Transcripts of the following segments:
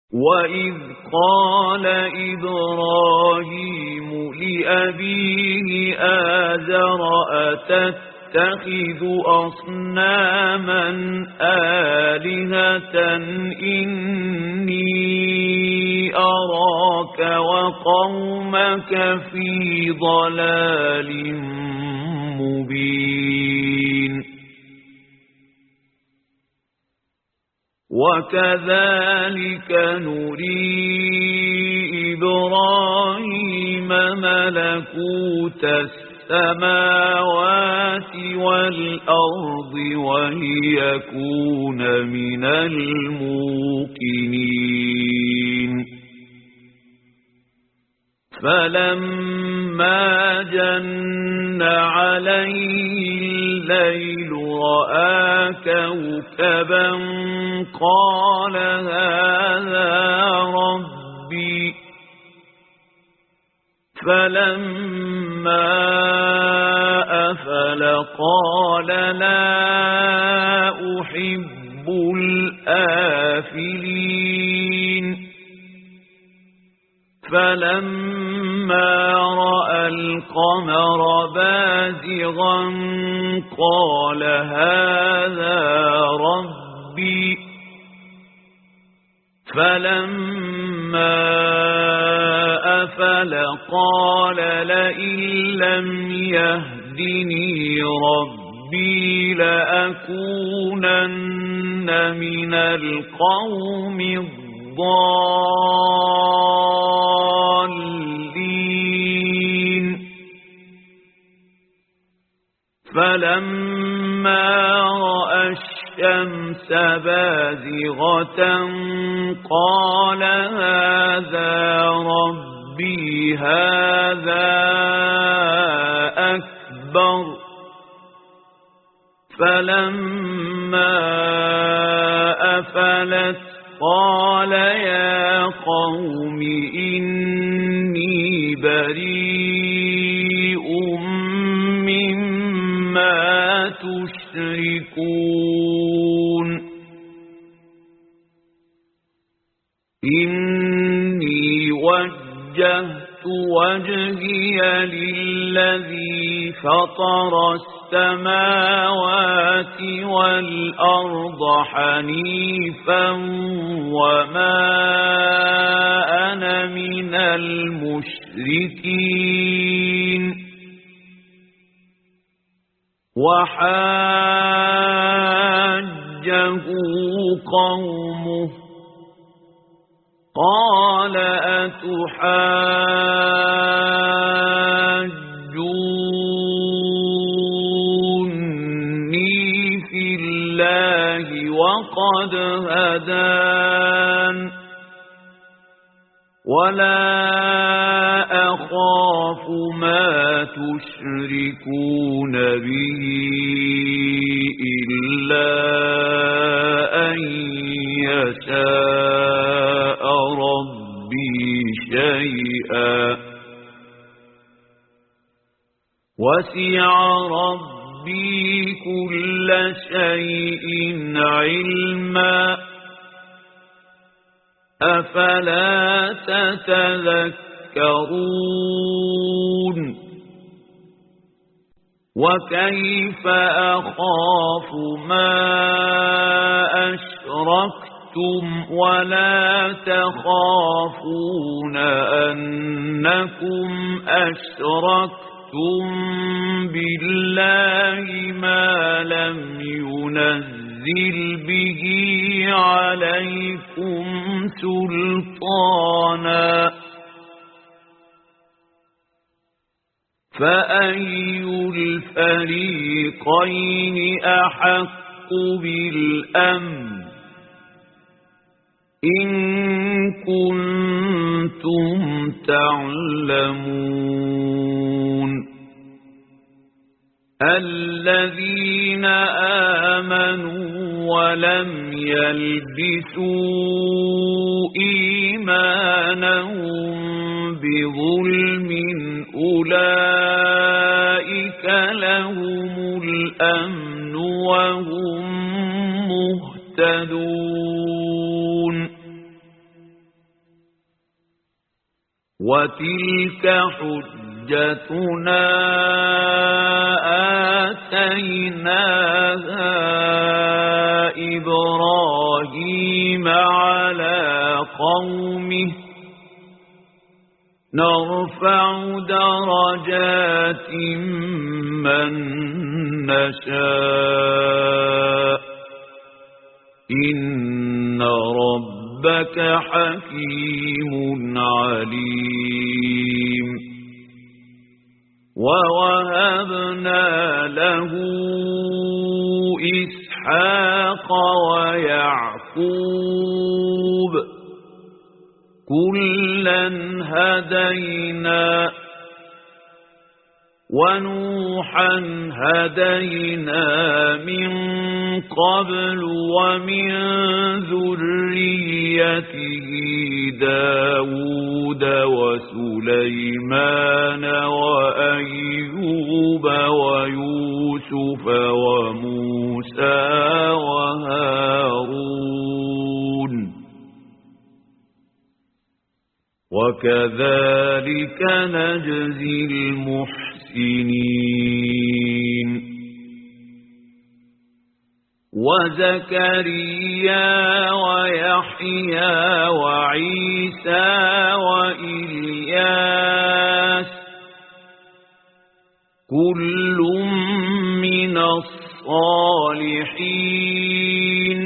وَإِذْ قَالَ إِبْرَاهِيمُ لِأَبِيهِ آزَرَ أَتَتَّخِذُ أَصْنَامًا آلِهَةً إِنِّي أَرَاكَ وَقَوْمَكَ فِي ضَلَالٍ مُبِينٍ وَكَذَلِكَ نُرِي إِبْرَاهِيمَ مَلَكُوتَ السَّمَاوَاتِ وَالْأَرْضِ وَلِيَكُونَ مِنَ الْمُوقِنِينَ فَلَمَّا جَنَّ عَلَيْهِ اللَّيْلُ رَأَىٰ كَوْكَبًا قَالَ هَٰذَا رَبِّي فَلَمَّا أَفَلَ قَالَ لَا أُحِبُّ الْآفِلِينَ فَلَمَّا رَأَى الْقَمَرَ بَازِغًا قَالَ هَٰذَا رَبِّي فَلَمَّا أَفَلَ قَالَ لَئِن لَّمْ يَهْدِنِي رَبِّي لَأَكُونَنَّ مِنَ الْقَوْمِ الضَّالِّينَ فَلَمَّا رَأَى الشَّمْسَ بَازِغَةً قَالَ هَٰذَا رَبِّي هَٰذَا أَكْبَرُ فَلَمَّا أَفَلَتْ قَالَ يَا قَوْمِ إِنِّي بَرِيءٌ مِّمَّا تُشْرِكُونَ إِنِّي وَجَّهْتُ وَجْهِيَ لِلَّذِي فَطَرَ السَّمَاوَاتِ وَالْأَرْضَ حَنِيفًا وَمَا أَنَا مِنَ الْمُشْرِكِينَ وَحَاجَّهُ قَوْمُهُ قَالَ أَتُحَاجُّونِّي فِي اللَّهِ وَقَدْ هَدَانِ وَلَا أَخَافُ مَا تُشْرِكُونَ بِهِ إِلَّا أَن يَشَاءَ رَبِّي شَيْئًا وَسِعَ رَبِّي كُلَّ شَيْءٍ عِلْمًا أَفَلَا تَتَذَكَّرُونَ وَكَيْفَ أَخَافُ مَا أَشْرَكْتُمْ وَلَا تَخَافُونَ أَنَّكُمْ أَشْرَكْتُمْ بِاللَّهِ مَا لَمْ يُنَزِّلْ بِهِ عَلَيْكُمْ سُلْطَانًا فَأَيُّ الْفَرِيقَيْنِ أَحَقُّ بِالْأَمْنِ إِن كُنتُمْ تَعْلَمُونَ الَّذِينَ آمَنُوا وَلَمْ يَلْبِسُوا إِيمَانَهُم بِظُلْمٍ أُولَئِكَ لَهُمُ الْأَمْنُ وَهُمْ مُهْتَدُونَ وتلك حجتنا آتيناها إبراهيم على قومه نرفع درجات من نشاء إن ربك حكيم عليم ووهبنا له إسحاق ويعقوب كلا هدينا ونوحا هدينا من قبل ومن ذريته داود وسليمان وأيوب ويوسف وموسى وهارون وكذلك نجزي المحسنين وزكريا ويحيى وعيسى وإلياس كل من الصالحين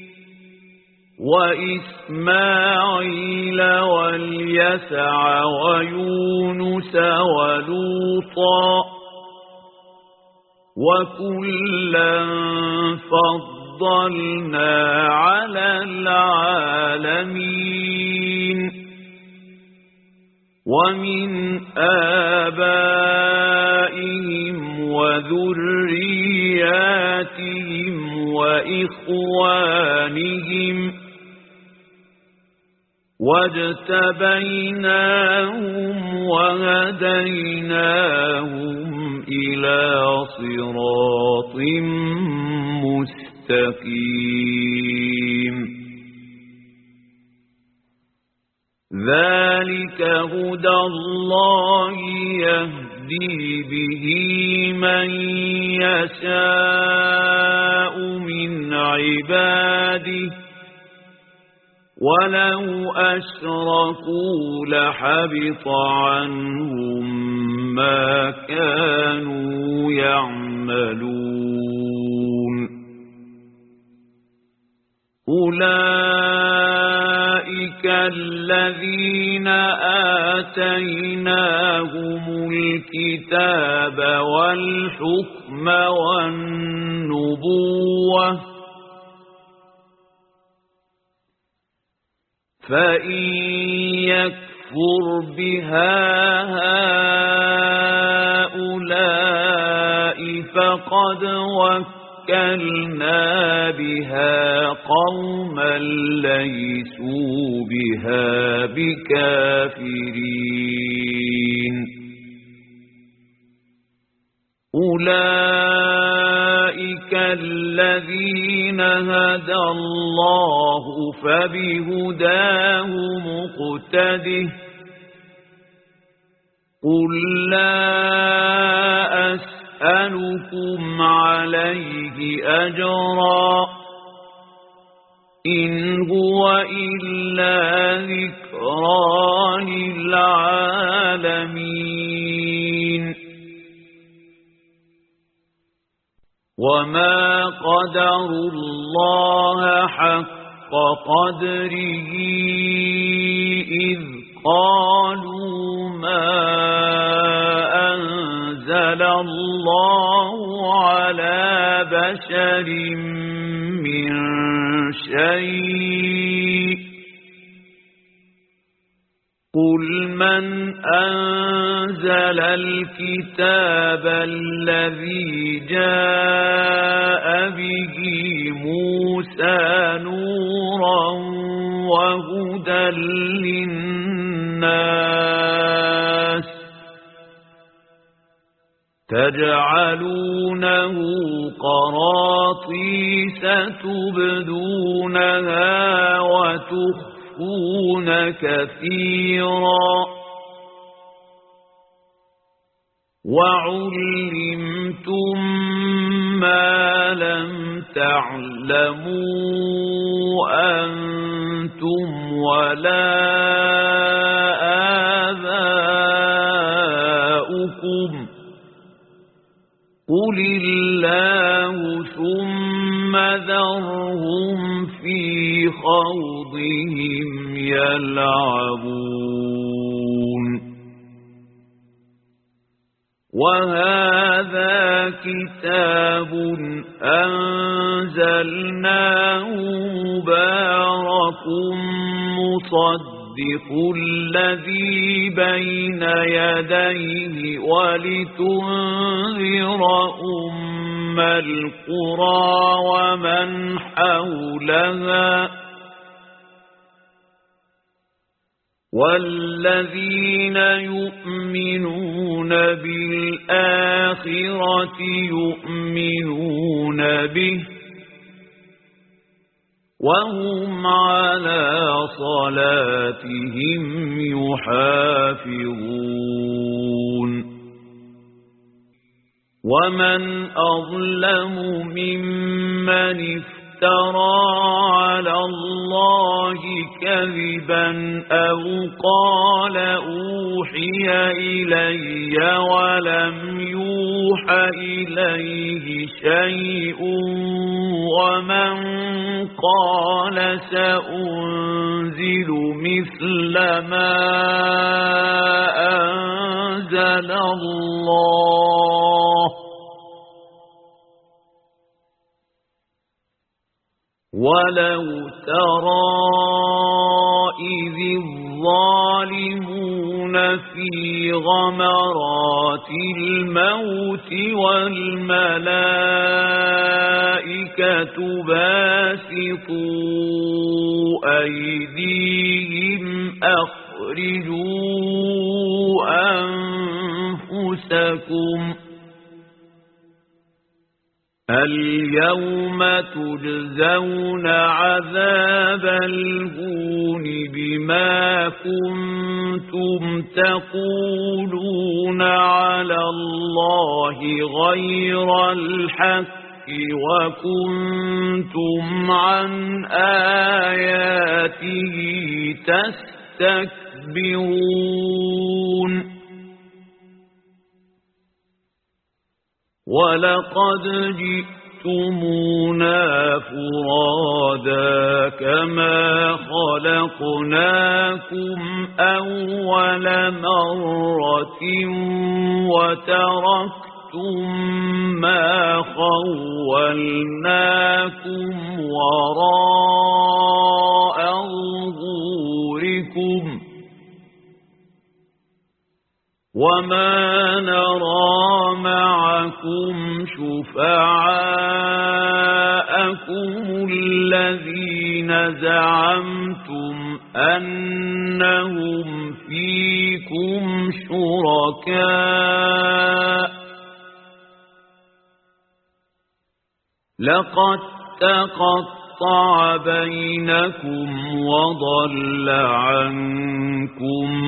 وإسماعيل واليسع ويونس ولوطا وكلا فضلنا على العالمين ومن آبائهم وذرياتهم وإخوانهم واجتبيناهم وهديناهم إلى صراط مستقيم ذلك هدى الله يهدي به من يشاء من عباده ولو أشركوا لحبط عنهم ما كانوا يعملون أولئك الذين آتيناهم الكتاب والحكم والنبوة فإن يكفر بها هؤلاء فقد وكلنا بها قوما ليسوا بها بكافرين أولئك الذين هدى الله فبهداه مقتده قل لا أسألكم عليه أجرا إن هو إلا ذكرى للعالمين وما قدروا الله حق قدره إذ قالوا ما أنزل الله على بشر من شيء قل من أنزل الكتاب الذي جاء به موسى نورا وهدى للناس تجعلونه قراطيس تبدونها وتخفون كثيرا وعلمتم ما لم تعلموا أنتم ولا آباؤكم قل الله ثم ذرهم في خوضهم يلعبون وهذا كتاب أنزلناه مبارك مصدق الذي بين يديه ولتنذر أم القرى ومن حولها والذين يؤمنون بالآخرة يؤمنون به وهم على صلاتهم يحافظون ومن أظلم ممن افترى على الله كذبا أو قال أوحي إلي ولم يوح إليه شيء ومن قال سأنزل مثل ما أنزل الله ولو ترى إذ الظالمون في غمرات الموت والملائكة باسطوا أيديهم أخرجوا أنفسكم اليوم تجزون عذاب الهون بما كنتم تقولون على الله غير الحق وكنتم عن آياته تستكبرون ولقد جئتمونا فرادا كما خلقناكم أول مرة وتركتم ما خولناكم وراء ظهوركم وما نرى معكم شفعاءكم الذين زعمتم أنهم فيكم شركاء لقد تقطع بينكم وضل عنكم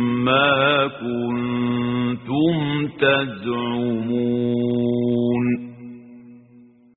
ما كنتم تزعمون